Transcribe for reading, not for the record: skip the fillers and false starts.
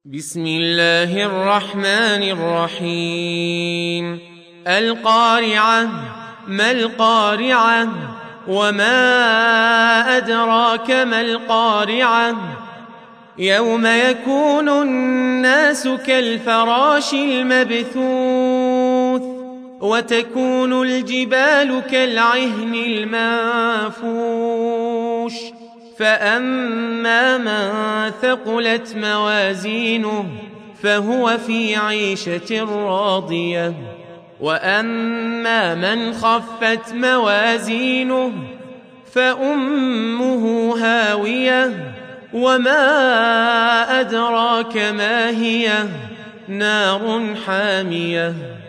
بسم الله الرحمن الرحيم. القارعة. ما القارعة؟ وما أدراك ما القارعة؟ يوم يكون الناس كالفراش المبثوث وتكون الجبال كالعهن المنفوش فأما من ثقلت موازينه فهو في عيشة راضية وأما من خفت موازينه فأمه هاوية وما أدراك ما هي نار حامية